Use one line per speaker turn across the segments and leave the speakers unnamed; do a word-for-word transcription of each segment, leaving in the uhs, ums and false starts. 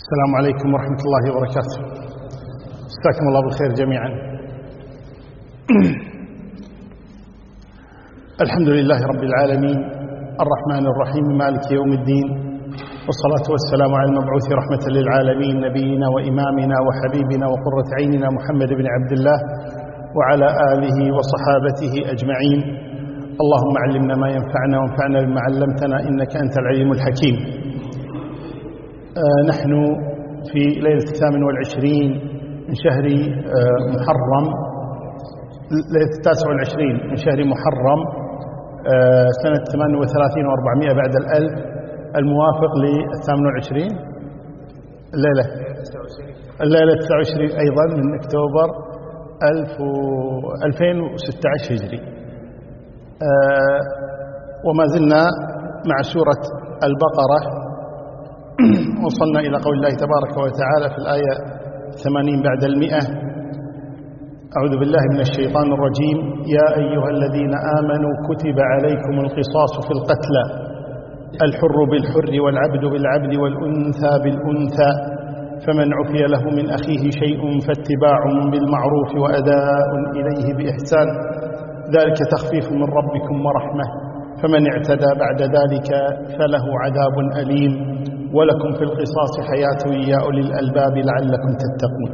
السلام عليكم ورحمة الله وبركاته. مساكم الله بالخير جميعا. الحمد لله رب العالمين الرحمن الرحيم مالك يوم الدين، والصلاة والسلام على المبعوث رحمة للعالمين نبينا وإمامنا وحبيبنا وقرة عيننا محمد بن عبد الله وعلى آله وصحابته أجمعين. اللهم علمنا ما ينفعنا وانفعنا بما علمتنا إنك أنت العليم الحكيم. آه نحن في ليلة الثامن والعشرين من شهر آه محرم، ليلة التاسع والعشرين من شهر محرم آه سنة ثمان وثلاثين وأربعمائة بعد الألف، الموافق للثامن والعشرين الليلة الليلة التاسع والعشرين أيضا من أكتوبر ألفين وستة عشر هجري. آه وما زلنا مع سورة البقرة، وصلنا إلى قول الله تبارك وتعالى في الآية ثمانين بعد المئة: أعوذ بالله من الشيطان الرجيم. يا أيها الذين آمنوا كتب عليكم القصاص في القتلى، الحر بالحر والعبد بالعبد والأنثى بالأنثى، فمن عفي له من أخيه شيء فاتباع بالمعروف وأداء إليه بإحسان، ذلك تخفيف من ربكم ورحمة، فمن اعتدى بعد ذلك فله عذاب أليم، ولكم في القصاص حياة يا أولي الألباب لعلكم تتقون.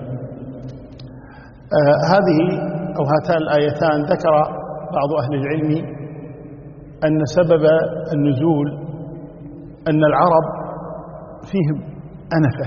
آه هذه أو هاتان الآيتان ذكر بعض أهل العلم أن سبب النزول أن العرب فيهم أنفة،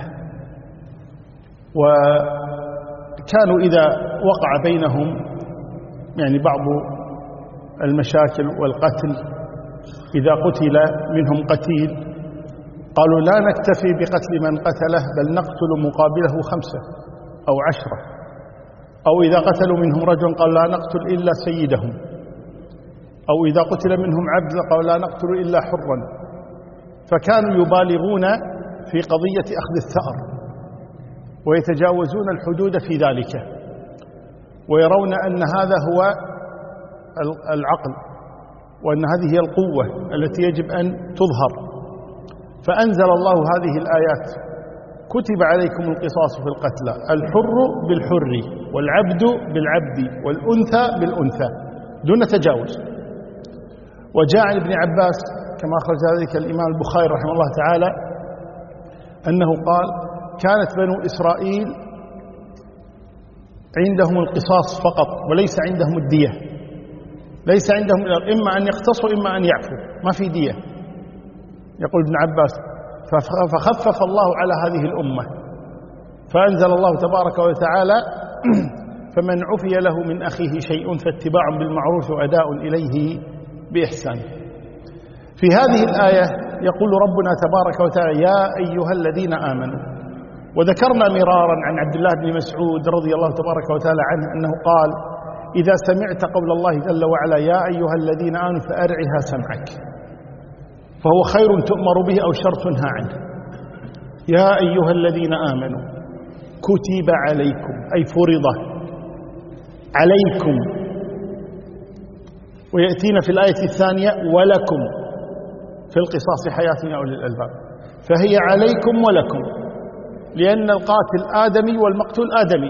وكانوا إذا وقع بينهم يعني بعض المشاكل والقتل، إذا قتل منهم قتيل قالوا لا نكتفي بقتل من قتله بل نقتل مقابله خمسة أو عشرة، أو إذا قتلوا منهم رجل قالوا لا نقتل إلا سيدهم، أو إذا قتل منهم عبد قالوا لا نقتل إلا حرا. فكانوا يبالغون في قضية أخذ الثأر ويتجاوزون الحدود في ذلك، ويرون أن هذا هو العقل وأن هذه هي القوة التي يجب أن تظهر. فأنزل الله هذه الآيات: كتب عليكم القصاص في القتلى، الحر بالحر والعبد بالعبد والأنثى بالأنثى، دون تجاوز. وجاء عن ابن عباس كما أخرج ذلك الإمام البخاري رحمه الله تعالى أنه قال: كانت بنو إسرائيل عندهم القصاص فقط وليس عندهم الدية، ليس عندهم إما أن يقتصوا إما أن يعفوا، ما في دية. يقول ابن عباس: فخفف الله على هذه الأمة فأنزل الله تبارك وتعالى: فمن عفي له من أخيه شيء فاتباع بالمعروف وأداء إليه بإحسان. في هذه الآية يقول ربنا تبارك وتعالى: يا أيها الذين آمنوا. وذكرنا مرارا عن عبد الله بن مسعود رضي الله تبارك وتعالى عنه أنه قال: إذا سمعت قول الله جل وعلا يا أيها الذين آمنوا فأرعها سمعك، فهو خير تؤمر به أو شر تنهى عنه. يا أيها الذين آمنوا كتب عليكم أي فرض عليكم، ويأتينا في الآية الثانية ولكم في القصاص حياة يا أولي الألباب، فهي عليكم ولكم، لأن القاتل آدمي والمقتول آدمي،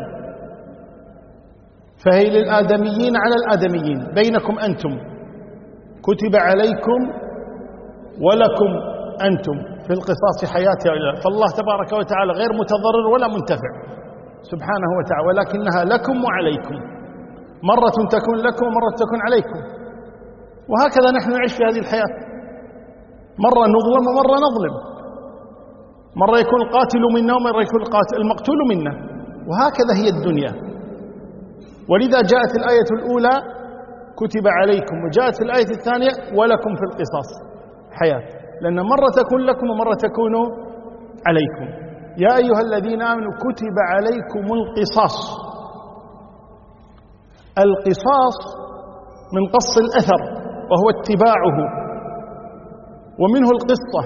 فهي للآدميين على الآدميين، بينكم أنتم. كتب عليكم ولكم أنتم في القصاص حياة يا أولي الألباب، فالله تبارك وتعالى غير متضرر ولا منتفع سبحانه وتعالى، ولكنها لكم وعليكم، مرة تكون لكم ومرة تكون عليكم. وهكذا نحن نعيش في هذه الحياة، مرة نظلم ومرة نظلم، مرة يكون القاتل منا ومرة يكون القاتل المقتول منا، وهكذا هي الدنيا. ولذا جاءت الآية الأولى كتب عليكم، وجاءت في الآية الثانية ولكم في القصاص حياة، لأن مرة تكون لكم ومرة تكون عليكم. يا أيها الذين آمنوا كتب عليكم القصاص. القصاص من قص الأثر وهو اتباعه، ومنه القصة،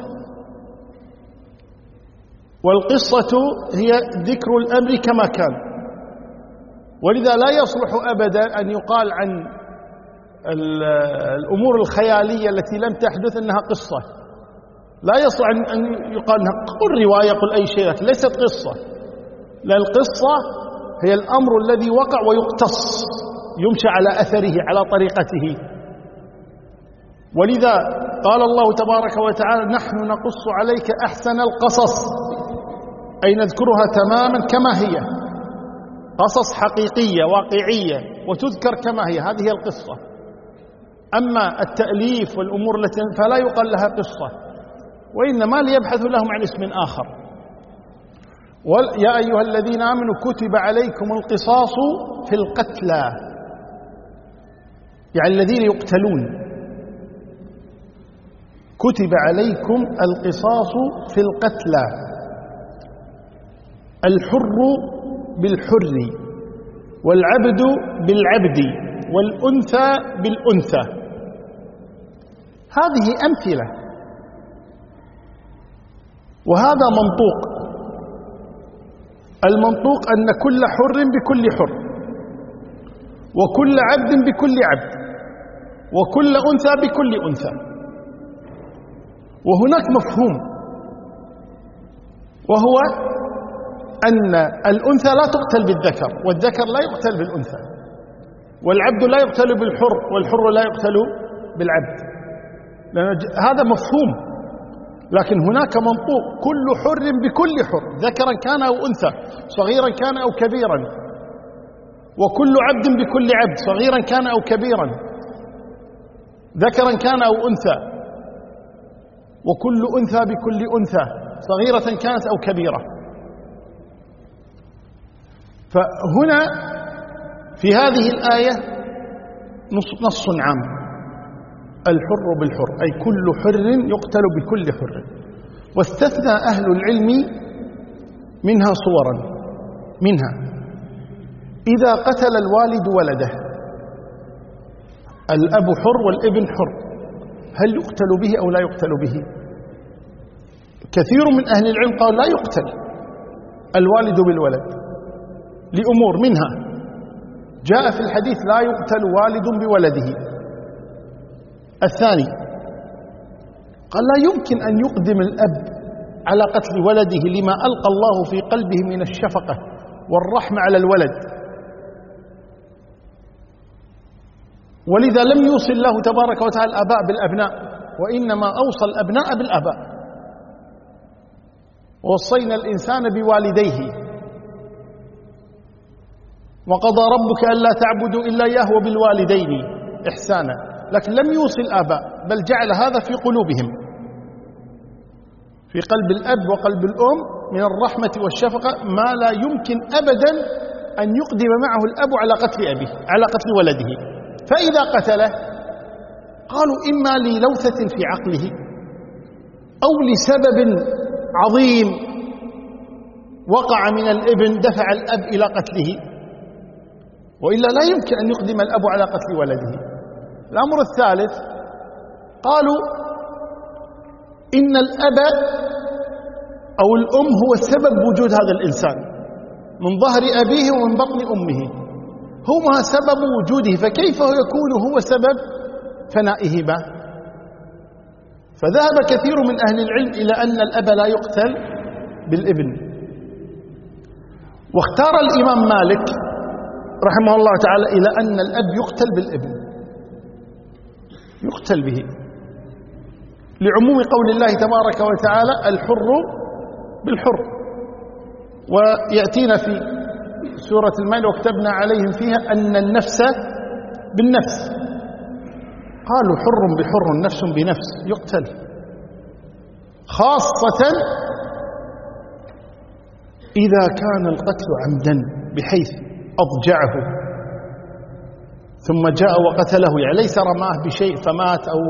والقصة هي ذكر الأمر كما كان. ولذا لا يصلح أبدا أن يقال عن الأمور الخيالية التي لم تحدث أنها قصة، لا يصلح أن يقال قل رواية قل أي شيء، لكن ليست قصة، لا القصة هي الأمر الذي وقع ويقتص، يمشى على أثره على طريقته. ولذا قال الله تبارك وتعالى نحن نقص عليك أحسن القصص، أي نذكرها تماما كما هي، قصص حقيقية واقعية وتذكر كما هي، هذه هي القصة. أما التأليف والأمور التي فلا يقال لها قصة، وإنما ليبحثوا لهم عن اسم آخر. يا أيها الذين آمنوا كتب عليكم القصاص في القتلى، يعني الذين يقتلون، كتب عليكم القصاص في القتلى، الحر بالحر والعبد بالعبد والأنثى بالأنثى. هذه أمثلة، وهذا منطوق. المنطوق أن كل حر بكل حر، وكل عبد بكل عبد، وكل أنثى بكل أنثى. وهناك مفهوم، وهو أن الأنثى لا تقتل بالذكر، والذكر لا يقتل بالأنثى، والعبد لا يقتل بالحر، والحر لا يقتل بالعبد، هذا مفهوم. لكن هناك منطوق، كل حر بكل حر، ذكرا كان أو أنثى، صغيرا كان أو كبيرا، وكل عبد بكل عبد، صغيرا كان أو كبيرا، ذكرا كان أو أنثى، وكل أنثى بكل أنثى، صغيرة كانت أو كبيرة. فهنا في هذه الآية نص عام، الحر بالحر، أي كل حر يقتل بكل حر. واستثنى أهل العلم منها صورا، منها إذا قتل الوالد ولده، الأب حر والابن حر، هل يقتل به أو لا يقتل به؟ كثير من أهل العلم قال لا يقتل الوالد بالولد لأمور، منها جاء في الحديث لا يقتل والد بولده. الثاني قال لا يمكن أن يقدم الأب على قتل ولده لما ألقى الله في قلبه من الشفقة والرحمة على الولد، ولذا لم يوصي الله تبارك وتعالى الآباء بالأبناء، وإنما أوصى الأبناء بالآباء، ووصينا الإنسان بوالديه، وقضى ربك ألا تعبدوا إلا إياه وبالوالدين إحسانا، لكن لم يوصي الآباء، بل جعل هذا في قلوبهم، في قلب الأب وقلب الأم من الرحمة والشفقة ما لا يمكن أبدا أن يقدم معه الأب على قتل أبيه، على قتل ولده. فإذا قتله قالوا إما للوثة في عقله أو لسبب عظيم وقع من الابن دفع الأب إلى قتله، وإلا لا يمكن أن يقدم الأب على قتل ولده. الأمر الثالث قالوا إن الأب أو الأم هو سبب وجود هذا الإنسان، من ظهر أبيه ومن بطن أمه، هما سبب وجوده، فكيف يكون هو سبب فنائه به؟ فذهب كثير من أهل العلم إلى أن الأب لا يقتل بالابن. واختار الإمام مالك رحمه الله تعالى إلى أن الأب يقتل بالابن، يقتل به، لعموم قول الله تبارك وتعالى الحر بالحر. ويأتينا في سورة المائدة وكتبنا عليهم فيها أن النفس بالنفس، قالوا حر بحر نفس بنفس يقتل، خاصة إذا كان القتل عمدا بحيث أضجعه ثم جاء وقتله، يعني ليس رماه بشيء فمات أو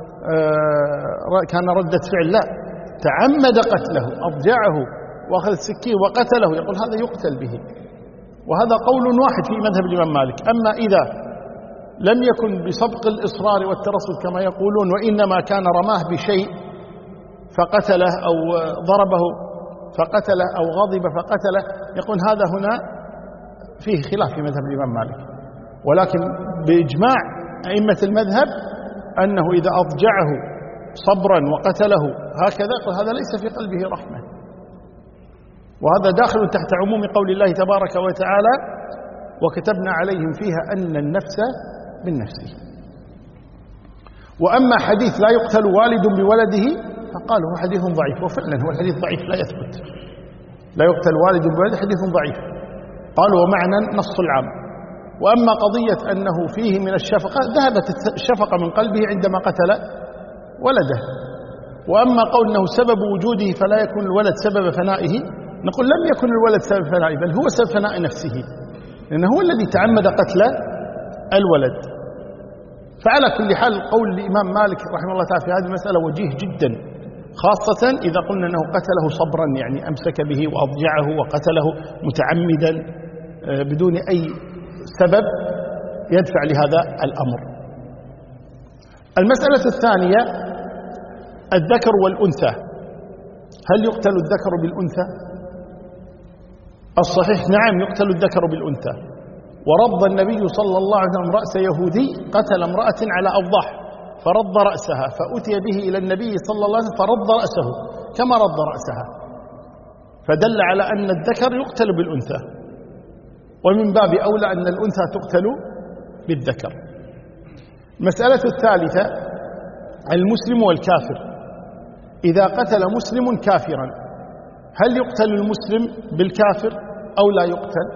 كان ردة فعل، لا، تعمد قتله، أضجعه وأخذ السكين وقتله، يقول هذا يقتل به. وهذا قول واحد في مذهب الإمام مالك. أما إذا لم يكن بسبق الإصرار والترصد كما يقولون، وإنما كان رماه بشيء فقتله أو ضربه فقتله أو غضب فقتله، يقول هذا هنا فيه خلاف في مذهب الإمام مالك. ولكن بإجماع أئمة المذهب أنه إذا أضجعه صبرا وقتله هكذا، هذا ليس في قلبه رحمة. وهذا داخل تحت عموم قول الله تبارك وتعالى: وكتبنا عليهم فيها أن النفس بالنفس. وأما حديث لا يقتل والد بولده فقال هو حديث ضعيف، وفعلا هو الحديث ضعيف لا يثبت. لا يقتل والد بولده حديث ضعيف. قالوا ومعنى نص العام. وأما قضية أنه فيه من الشفقة، ذهبت الشفقة من قلبه عندما قتل ولده. وأما قول أنه سبب وجوده فلا يكون الولد سبب فنائه، نقول لم يكن الولد سبب فنائه، بل هو سبب فناء نفسه، لأنه هو الذي تعمد قتل الولد. فعلى كل حال قول الإمام مالك رحمه الله تعالى في هذه المسألة وجيه جدا، خاصة إذا قلنا أنه قتله صبرا، يعني أمسك به وأضجعه وقتله متعمدا بدون أي سبب يدفع لهذا الأمر. المسألة الثانية الذكر والأنثى، هل يقتل الذكر بالأنثى؟ الصحيح نعم يقتل الذكر بالأنثى. ورض النبي صلى الله عليه وسلم رأس يهودي قتل امرأة على أوضاح فرض رأسها، فأتي به إلى النبي صلى الله عليه وسلم فرض رأسه كما رض رأسها، فدل على أن الذكر يقتل بالأنثى، ومن باب أولى أن الأنثى تقتل بالذكر. المسألة الثالثة المسلم والكافر، إذا قتل مسلم كافرا هل يقتل المسلم بالكافر أو لا يقتل؟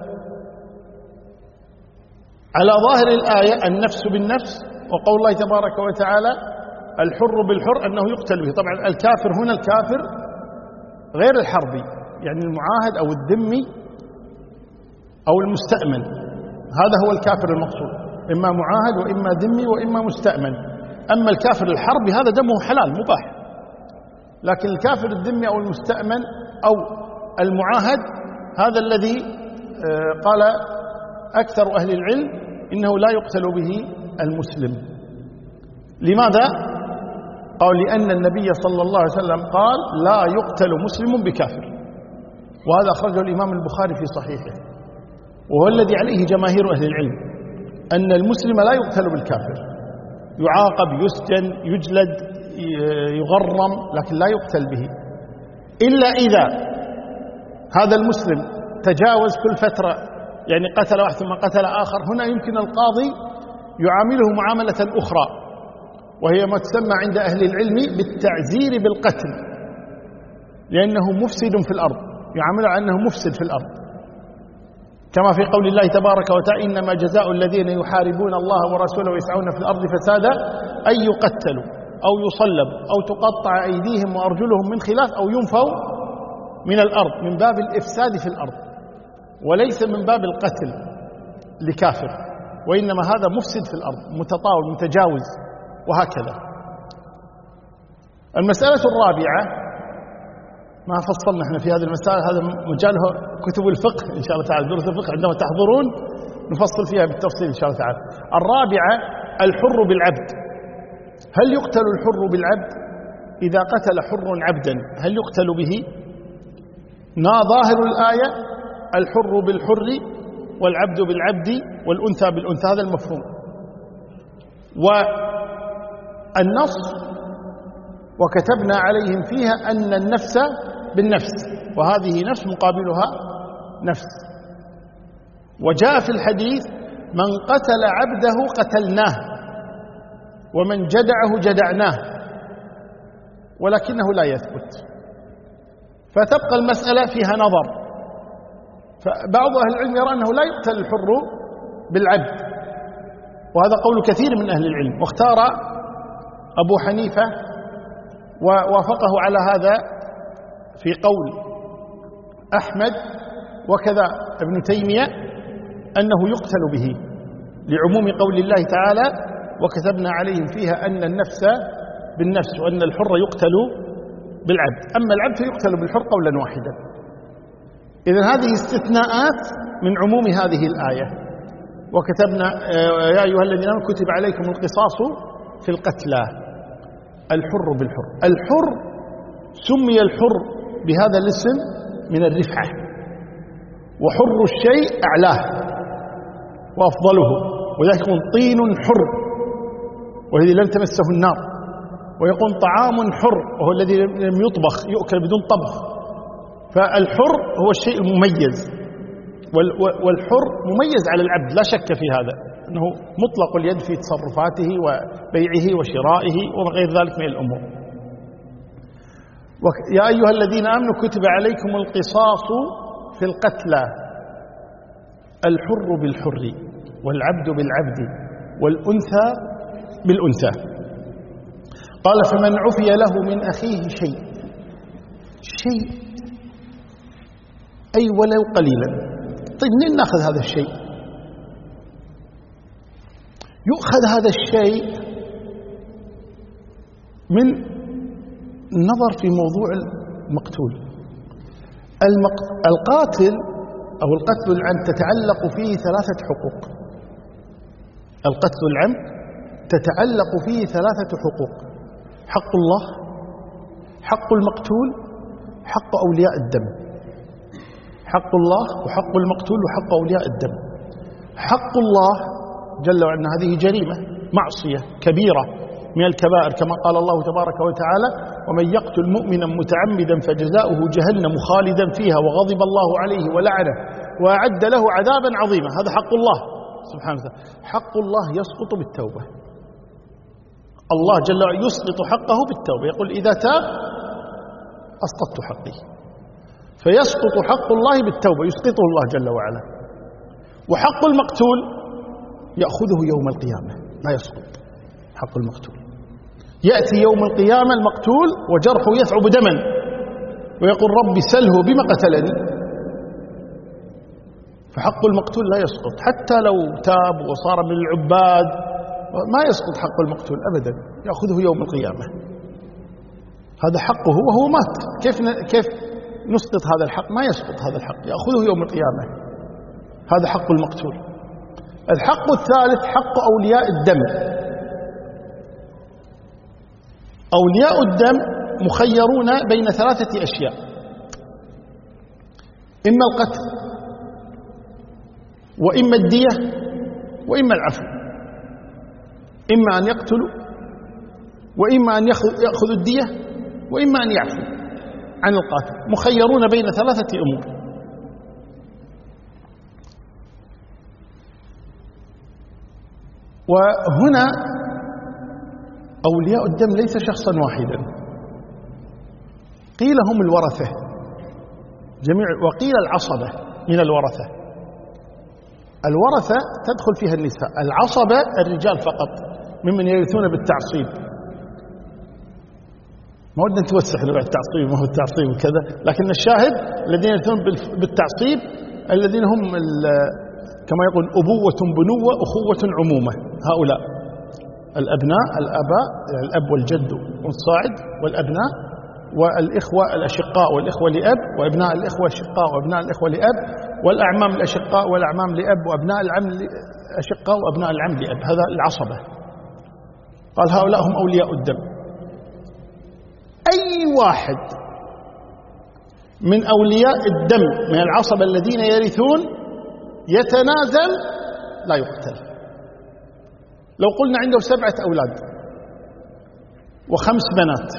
على ظاهر الآية النفس بالنفس، وقول الله تبارك وتعالى الحر بالحر أنه يقتل به. طبعا الكافر هنا الكافر غير الحربي، يعني المعاهد أو الذمي أو المستأمن، هذا هو الكافر المقصود، إما معاهد وإما ذمي وإما مستأمن. أما الكافر الحربي هذا دمه حلال مباح، لكن الكافر الذمي أو المستأمن أو المعاهد هذا الذي قال أكثر أهل العلم إنه لا يقتل به المسلم. لماذا؟ قال لأن النبي صلى الله عليه وسلم قال لا يقتل مسلم بكافر، وهذا أخرجه الإمام البخاري في صحيحه، وهو الذي عليه جماهير أهل العلم، أن المسلم لا يقتل بالكافر، يعاقب يسجن يجلد يغرم، لكن لا يقتل به، إلا إذا هذا المسلم تجاوز كل فترة، يعني قتل واحد ثم قتل آخر، هنا يمكن القاضي يعامله معاملة أخرى، وهي ما تسمى عند أهل العلم بالتعزير بالقتل، لأنه مفسد في الأرض، يعامله على أنه مفسد في الأرض، كما في قول الله تبارك وتعالى إنما جزاء الذين يحاربون الله ورسوله ويسعون في الأرض فسادا أن يقتلوا أو يصلبوا أو تقطع أيديهم وأرجلهم من خلاف أو ينفوا من الأرض، من باب الإفساد في الأرض، وليس من باب القتل لكافر، وإنما هذا مفسد في الأرض متطاول متجاوز وهكذا. المسألة الرابعة ما فصلنا احنا في هذه المسائل، هذا مجاله كتب الفقه إن شاء الله تعالى، دروس الفقه عندما تحضرون نفصل فيها بالتفصيل إن شاء الله تعالى. الرابعة الحر بالعبد، هل يقتل الحر بالعبد؟ إذا قتل حر عبدا هل يقتل به؟ ظاهر الآية الحر بالحر والعبد بالعبد والأنثى بالأنثى، هذا المفهوم. والنص وكتبنا عليهم فيها أن النفس بالنفس، وهذه نفس مقابلها نفس. وجاء في الحديث من قتل عبده قتلناه ومن جدعه جدعناه، ولكنه لا يثبت، فتبقى المسألة فيها نظر. فبعض أهل العلم يرى أنه لا يقتل الحر بالعبد، وهذا قول كثير من أهل العلم، واختار أبو حنيفة ووافقه على هذا في قول أحمد وكذا ابن تيمية أنه يقتل به، لعموم قول الله تعالى وكتبنا عليهم فيها أن النفس بالنفس وأن الحر يقتل بالعبد، أما العبد فيقتل بالحر قولا واحدا. إذن هذه استثناءات من عموم هذه الآية. وكتبنا يا أيها الذين آمنوا كتب عليكم القصاص في القتلى، الحر بالحر. الحر سمي الحر بهذا الاسم من الرفعة، وحر الشيء أعلاه وأفضله، وذلك يكون طين حر، والذي لم تمسه النار، ويقول طعام حر وهو الذي لم يطبخ، يؤكل بدون طبخ. فالحر هو الشيء المميز، والحر مميز على العبد لا شك في هذا، أنه مطلق اليد في تصرفاته وبيعه وشرائه وغير ذلك من الأمور. يا أيها الذين آمنوا كتب عليكم القصاص في القتلى، الحر بالحر والعبد بالعبد والأنثى بالأنثى. قال فمن عفي له من أخيه شيء، شيء أي ولو قليلا. طيب منين نأخذ هذا الشيء؟ يؤخذ هذا الشيء من النظر في موضوع المقتول. القاتل أو القتل العمد تتعلق فيه ثلاثة حقوق. القتل العمد تتعلق فيه ثلاثة حقوق: حق الله، حق المقتول، حق أولياء الدم. حق الله وحق المقتول وحق أولياء الدم. حق الله جل وعلا هذه جريمة، معصية كبيرة من الكبائر، كما قال الله تبارك وتعالى: ومن يقتل مؤمنا متعمدا فجزاؤه جهنم خالدا فيها وغضب الله عليه ولعنه وأعد له عذابا عظيما. هذا حق الله سبحانه وتعالى. حق الله يسقط بالتوبة. الله جل وعلا يسقط حقه بالتوبة، يقول إذا تاب أسقطت حقي، فيسقط حق الله بالتوبة، يسقطه الله جل وعلا. وحق المقتول يأخذه يوم القيامة، لا يسقط حق المقتول. يأتي يوم القيامة المقتول وجرحه يثعب دما ويقول رب سله بما قتلني. فحق المقتول لا يسقط حتى لو تاب وصار من العباد، ما يسقط حق المقتول أبدا، يأخذه يوم القيامة. هذا حقه وهو مات، كيف كيف نسقط هذا الحق؟ ما يسقط هذا الحق، يأخذه يوم القيامة. هذا حق المقتول. الحق الثالث حق أولياء الدم. أولياء الدم مخيرون بين ثلاثة أشياء: إما القتل، وإما الدية، وإما العفو. إما أن يقتلوا، وإما أن يأخذوا الدية، وإما أن يعفوا عن القاتل. مخيرون بين ثلاثة أمور. وهنا أولياء الدم ليس شخصا واحدا، قيل هم الورثة جميع، وقيل العصبة من الورثة. الورثة تدخل فيها النساء، العصبة الرجال فقط ممن يرثون بالتعصيب. ما ودنا نتوسع لبعد التعصيب، ما هو التعصيب وكذا، لكن الشاهد الذين يرثون بالتعصيب الذين هم كما يقول أبوة بنوة أخوة عمومة. هؤلاء الأبناء، الآباء، يعني الأب والجد والصاعد والأبناء، والإخوة الأشقاء والإخوة لأب، وأبناء الإخوة الأشقاء وأبناء الإخوة لأب، والأعمام الأشقاء والأعمام لأب، وأبناء العم الأشقاء وأبناء العم لأب. هذا العصبة. قال هؤلاء هم أولياء الدم. أي واحد من أولياء الدم من العصبة الذين يرثون يتنازل لا يقتل. لو قلنا عنده سبعة أولاد وخمس بنات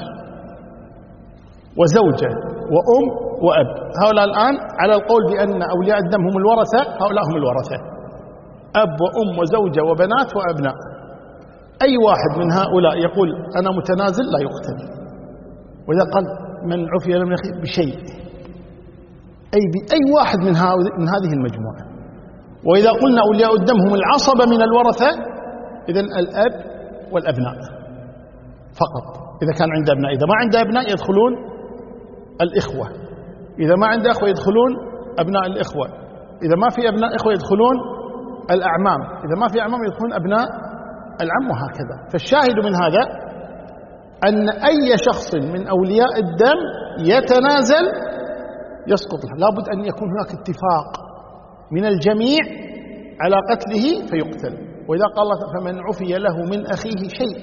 وزوجة وأم وأب، هؤلاء الآن على القول بأن أولياء الدم هم الورثة، هؤلاء هم الورثة: أب وأم وزوجة وبنات وأبناء. أي واحد من هؤلاء يقول أنا متنازل لا يقتل. وإذا قال من عفي له من أخيه بشيء، أي بأي واحد من, من هذه المجموعة. وإذا قلنا أولياء الدم هم العصبة من الورثة، إذن الأب والأبناء فقط إذا كان عنده أبناء. إذا ما عنده أبناء يدخلون الإخوة، إذا ما عنده أخوة يدخلون أبناء الإخوة، إذا ما في أبناء إخوة يدخلون الأعمام، إذا ما في أعمام يدخلون أبناء العم، وهكذا. فالشاهد من هذا أن أي شخص من أولياء الدم يتنازل يسقط. لابد أن يكون هناك اتفاق من الجميع على قتله فيقتل. وإذا قال الله فمن عفي له من أخيه شيء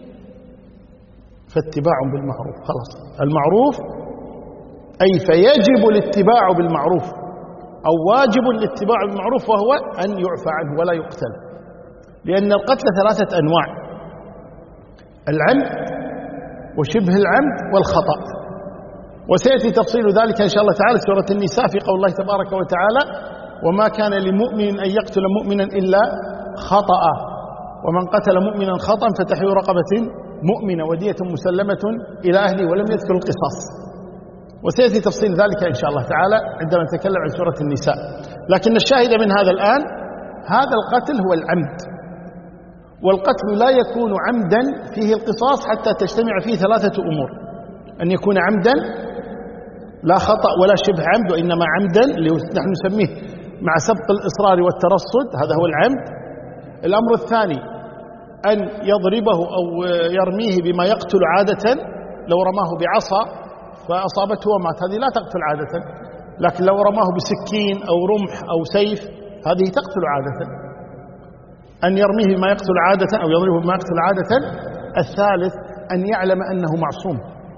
فاتباع بالمعروف. خلاص، المعروف أي فيجب الاتباع بالمعروف، أو واجب الاتباع بالمعروف، وهو أن يعفى عنه ولا يقتل. لأن القتل ثلاثة أنواع: العمد وشبه العمد والخطأ. وسيأتي تفصيل ذلك إن شاء الله تعالى سورة النساء في قول الله تبارك وتعالى: وما كان لمؤمن أن يقتل مؤمنا إلا خطأ، ومن قتل مؤمنا خطأ فتحرير رقبة مؤمنة ودية مسلمة إلى أهله ولم يذكر القصاص. وسيأتي تفصيل ذلك إن شاء الله تعالى عندما نتكلم عن سورة النساء. لكن الشاهد من هذا الآن هذا القتل هو العمد، والقتل لا يكون عمدا فيه القصاص حتى تجتمع فيه ثلاثة أمور: أن يكون عمدا لا خطأ ولا شبه عمد، وإنما عمدا اللي نحن نسميه مع سبق الإصرار والترصد، هذا هو العمد. الأمر الثاني أن يضربه أو يرميه بما يقتل عادة، لو رماه بعصا فأصابته ومات هذه لا تقتل عادة، لكن لو رماه بسكين أو رمح أو سيف هذه تقتل عادة. أن يرميه بما يقتل عادة أو يضربه بما يقتل عادة. الثالث أن يعلم أنه معصوم،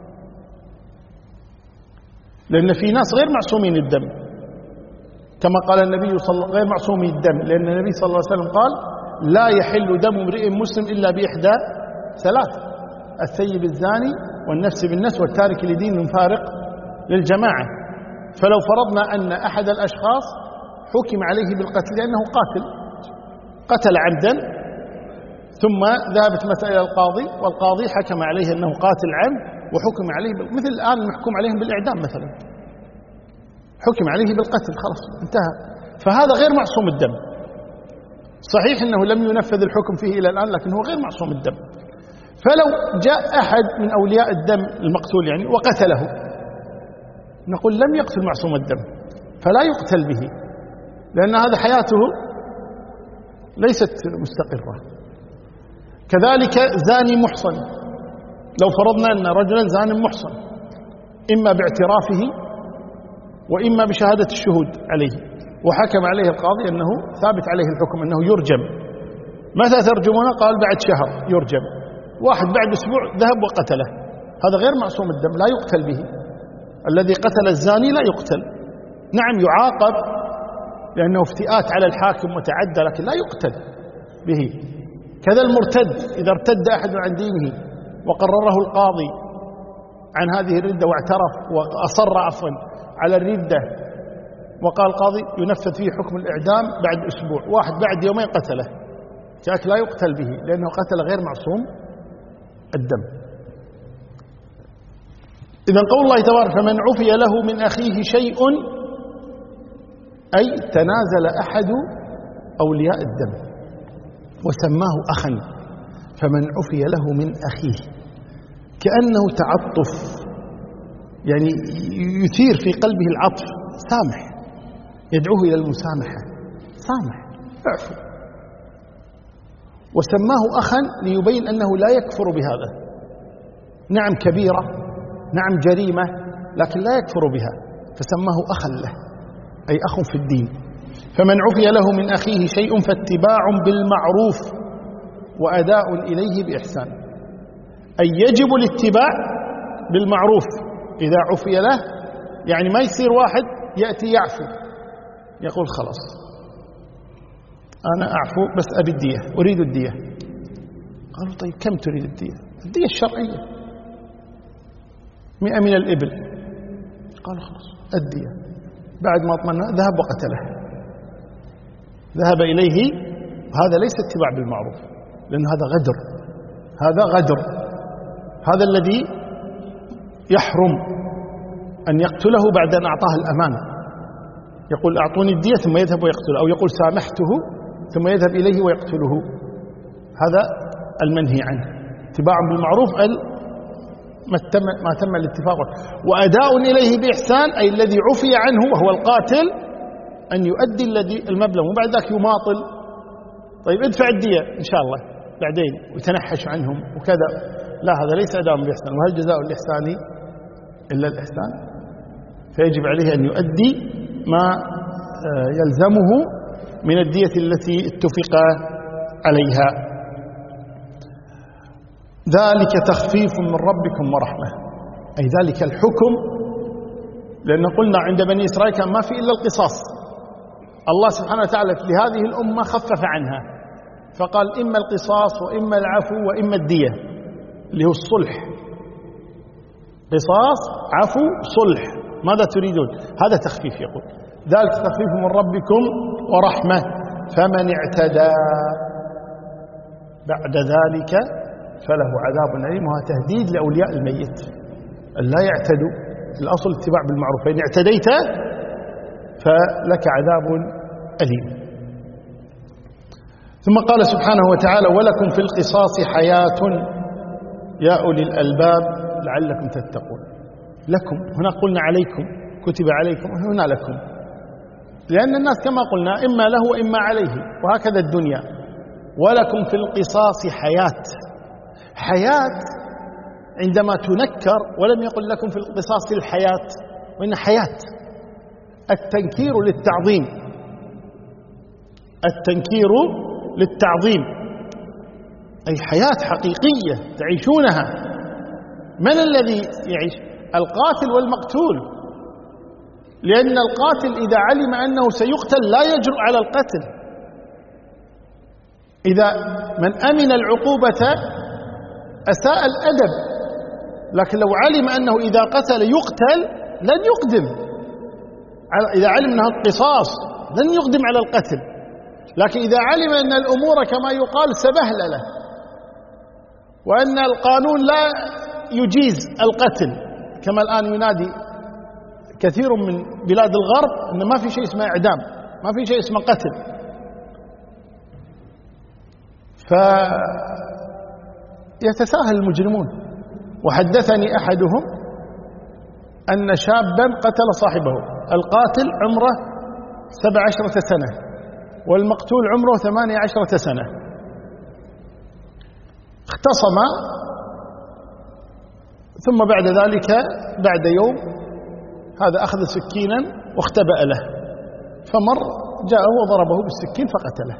لأن في ناس غير معصومين الدم، كما قال النبي صلى الله عليه وسلم: غير معصومي الدم، لأن النبي صلى الله عليه وسلم قال: لا يحل دم امرئ مسلم إلا بإحدى ثلاث: الثيب الزاني، والنفس بالنفس، والتارك لدين المفارق للجماعة. فلو فرضنا أن أحد الأشخاص حكم عليه بالقتل لأنه قاتل، قتل عمدا، ثم ذهبت مسألة إلى القاضي والقاضي حكم عليه أنه قاتل عمد وحكم عليه بال... مثل الآن المحكوم عليهم بالإعدام مثلا، حكم عليه بالقتل خلاص انتهى. فهذا غير معصوم الدم. صحيح أنه لم ينفذ الحكم فيه إلى الآن، لكن هو غير معصوم الدم. فلو جاء أحد من أولياء الدم المقتول يعني وقتله، نقول لم يقتل معصوم الدم فلا يقتل به، لأن هذا حياته ليست مستقرة. كذلك زاني محصن، لو فرضنا أن رجلا زان محصن إما باعترافه وإما بشهادة الشهود عليه، وحكم عليه القاضي أنه ثابت عليه الحكم أنه يرجم. متى ترجمونه؟ قال بعد شهر يرجم. واحد بعد أسبوع ذهب وقتله، هذا غير معصوم الدم لا يقتل به. الذي قتل الزاني لا يقتل، نعم يعاقب لأنه افتئات على الحاكم وتعدى، لكن لا يقتل به. كذا المرتد، إذا ارتد أحد عن دينه وقرره القاضي عن هذه الردة واعترف وأصر عفوا على الردة وقال القاضي ينفذ فيه حكم الإعدام بعد أسبوع، واحد بعد يومين قتله، جاك لا يقتل به لأنه قتل غير معصوم الدم. إذن قول الله تبارك: فمن عفي له من أخيه شيء، أي تنازل أحد أولياء الدم وسماه أخا، فمن عفي له من أخيه، كأنه تعطف، يعني يثير في قلبه العطف، سامح، يدعوه إلى المسامحة، سامح اعفو. وسماه أخا ليبين أنه لا يكفر بهذا، نعم كبيرة، نعم جريمة، لكن لا يكفر بها، فسماه أخا له، أي أخ في الدين. فمن عفي له من أخيه شيء فاتباع بالمعروف وأداء إليه بإحسان، أي يجب الاتباع بالمعروف إذا عفي له. يعني ما يصير واحد يأتي يعفو يقول خلاص أنا أعفو بس أبي الدية، أريد الدية. قالوا طيب كم تريد الدية؟ الدية الشرعية مئة من الإبل. قالوا خلاص الدية. بعد ما اطمأن ذهب وقتله، ذهب إليه. هذا ليس اتباع بالمعروف، لأن هذا غدر، هذا غدر. هذا الذي يحرم أن يقتله بعد أن أعطاه الأمان، يقول أعطوني الدية ثم يذهب ويقتله، أو يقول سامحته ثم يذهب إليه ويقتله. هذا المنهي عنه. اتباع بالمعروف ما تم, ما تم الاتفاق. وأداء إليه بإحسان، أي الذي عفي عنه وهو القاتل أن يؤدي الذي المبلغ، وبعد ذلك يماطل، طيب ادفع الدية إن شاء الله بعدين، وتنحش عنهم وكذا. لا، هذا ليس أداء بإحسان. وهل جزاء الإحسان إلا الإحسان؟ فيجب عليه أن يؤدي ما يلزمه من الدية التي اتفق عليها. ذلك تخفيف من ربكم ورحمة، أي ذلك الحكم، لأن قلنا عند بني إسرائيل كان ما في إلا القصاص. الله سبحانه وتعالى لهذه الأمة خفف عنها، فقال إما القصاص وإما العفو وإما الدية، اللي هو الصلح. قصاص، عفو، صلح، ماذا تريدون؟ هذا تخفيف. يقول ذلك تخفيف من ربكم ورحمة، فمن اعتدى بعد ذلك فله عذاب أليم. وهذا تهديد لأولياء الميت أن لا يعتدوا، الأصل اتباع بالمعروف، فإن اعتديت فلك عذاب أليم. ثم قال سبحانه وتعالى ولكم في القصاص حياة يا أولي الألباب لعلكم تتقون. لكم هنا قلنا عليكم، كتب عليكم، هنا لكم، لأن الناس كما قلنا إما له وإما عليه، وهكذا الدنيا. ولكم في القصاص حياة. حياة عندما تنكر ولم يقل لكم في القصاص الحياة، وإن حياة التنكير للتعظيم، التنكير للتعظيم، أي حياة حقيقية تعيشونها. من الذي يعيش؟ القاتل والمقتول، لأن القاتل إذا علم أنه سيقتل لا يجرؤ على القتل. إذا من أمن العقوبة أساء الأدب، لكن لو علم أنه إذا قتل يقتل لن يقدم، إذا علم أنه القصاص لن يقدم على القتل. لكن إذا علم أن الأمور كما يقال سبهللة، وأن القانون لا يجيز القتل، كما الآن ينادي كثير من بلاد الغرب أن ما في شيء اسمه إعدام، ما في شيء اسمه قتل، فيتساهل المجرمون. وحدثني أحدهم أن شابا قتل صاحبه، القاتل عمره سبع عشرة سنة والمقتول عمره ثمانية عشرة سنة، اختصما، ثم بعد ذلك بعد يوم هذا أخذ سكينا واختبأ له، فمر جاءه وضربه بالسكين فقتله.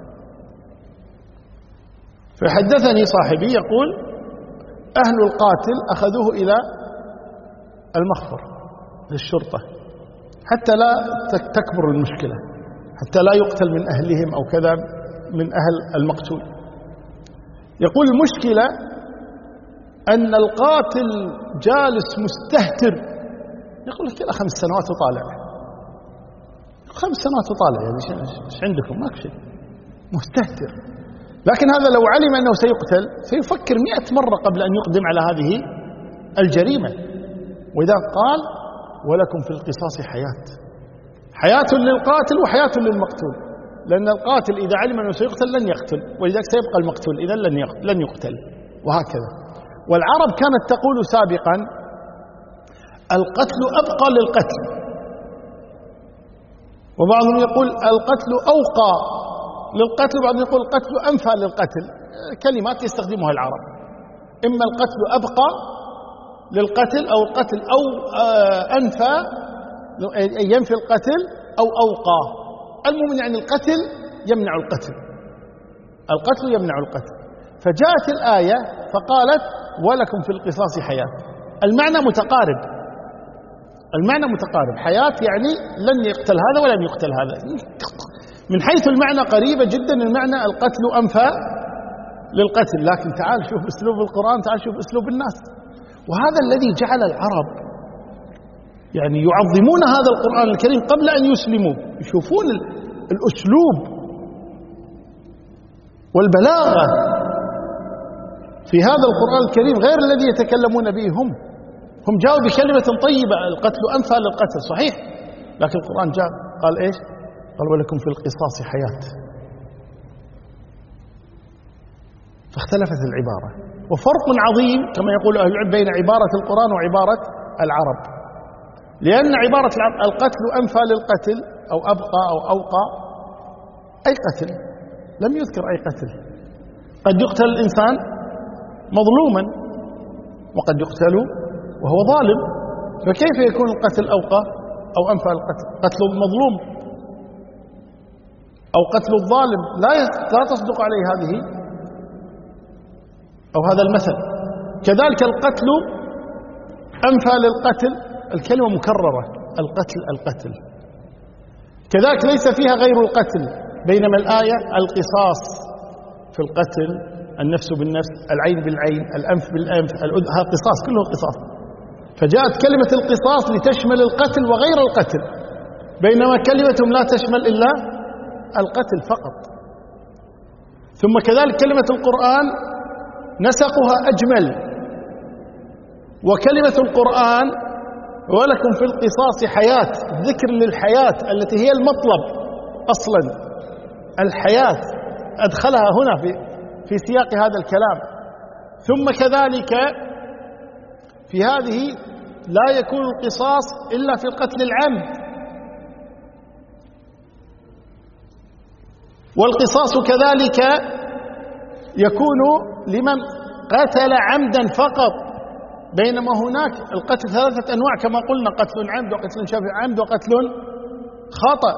فحدثني صاحبي يقول أهل القاتل أخذوه إلى المخفر للشرطة حتى لا تكبر المشكلة، حتى لا يقتل من أهلهم أو كذا من أهل المقتول. يقول المشكلة أن القاتل جالس مستهتر، يقول لك إلى خمس سنوات وطالع، خمس سنوات وطالع، يعني إيش عندكم؟ ما في شيء، مستهتر. لكن هذا لو علم أنه سيقتل سيفكر مئة مرة قبل أن يقدم على هذه الجريمة. وإذا قال ولكم في القصاص حياة، حياة للقاتل وحياة للمقتول، لأن القاتل إذا علم أنه سيقتل لن يقتل، ولذلك سيبقى المقتول إذا لن يقتل، وهكذا. والعرب كانت تقول سابقا القتل أبقى للقتل، وبعضهم يقول القتل أوقى للقتل، وبعضهم يقول القتل أنفى للقتل، كلمات يستخدمها العرب، إما القتل أبقى للقتل أو القتل أو أنفى ينفي القتل أو أوقى. المهم يعني القتل يمنع القتل، القتل يمنع القتل. فجاءت الآية فقالت ولكم في القصاص حياة، المعنى متقارب، المعنى متقارب، حياة يعني لن يقتل هذا ولن يقتل هذا، من حيث المعنى قريبة جدا، المعنى القتل أنفى للقتل. لكن تعال شوف أسلوب القرآن، تعال شوف أسلوب الناس، وهذا الذي جعل العرب يعني يعظمون هذا القرآن الكريم قبل أن يسلموا، يشوفون الأسلوب والبلاغة في هذا القرآن الكريم غير الذي يتكلمون به هم. هم جاءوا بكلمة طيبة، القتل أنفى للقتل، صحيح، لكن القرآن جاء قال إيش؟ قال ولكم في القصاص حياة. فاختلفت العبارة، وفرق عظيم كما يقول أهل العلم بين عبارة القرآن وعبارة العرب، لأن عبارة العرب القتل أنفى للقتل أو أبقى أو أوقى، أي قتل، لم يذكر أي قتل. قد يقتل الإنسان مظلوما وقد يقتل وهو ظالم، فكيف يكون القتل أوقى أو أنفى القتل؟ قتل المظلوم أو قتل الظالم لا لا تصدق عليه هذه أو هذا المثل. كذلك القتل أنفى للقتل، الكلمة مكررة، القتل القتل، كذلك ليس فيها غير القتل، بينما الآية القصاص في القتل، النفس بالنفس، العين بالعين، الأنف بالأنف، هذا قصاص، كله قصاص. فجاءت كلمة القصاص لتشمل القتل وغير القتل، بينما كلمتهم لا تشمل إلا القتل فقط. ثم كذلك كلمة القرآن نسقها أجمل، وكلمة القرآن ولكم في القصاص حياة، ذكر للحياة التي هي المطلب أصلا، الحياة أدخلها هنا في في سياق هذا الكلام. ثم كذلك في هذه لا يكون القصاص إلا في القتل العمد، والقصاص كذلك يكون لمن قتل عمدا فقط، بينما هناك القتل ثلاثة أنواع كما قلنا: قتل عمد وقتل شبه عمد وقتل خطأ.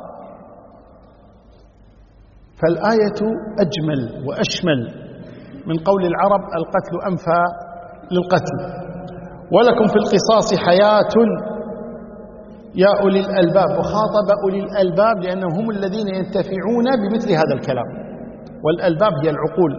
فالآية أجمل وأشمل من قول العرب: القتل أنفى للقتل. ولكم في القصاص حياة يا أولي الألباب، وخاطب أولي الألباب لأنهم هم الذين ينتفعون بمثل هذا الكلام، والألباب هي العقول.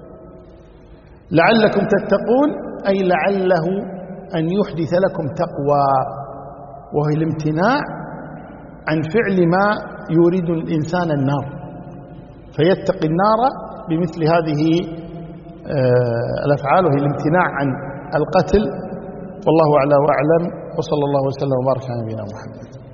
لعلكم تتقون، أي لعله أن يحدث لكم تقوى، وهي الامتناع عن فعل ما يريد الإنسان النار، فيتقي النار بمثل هذه الأفعال، وهي الامتناع عن القتل. والله أعلى وأعلم، وصلى الله وسلم وبارك على نبينا محمد.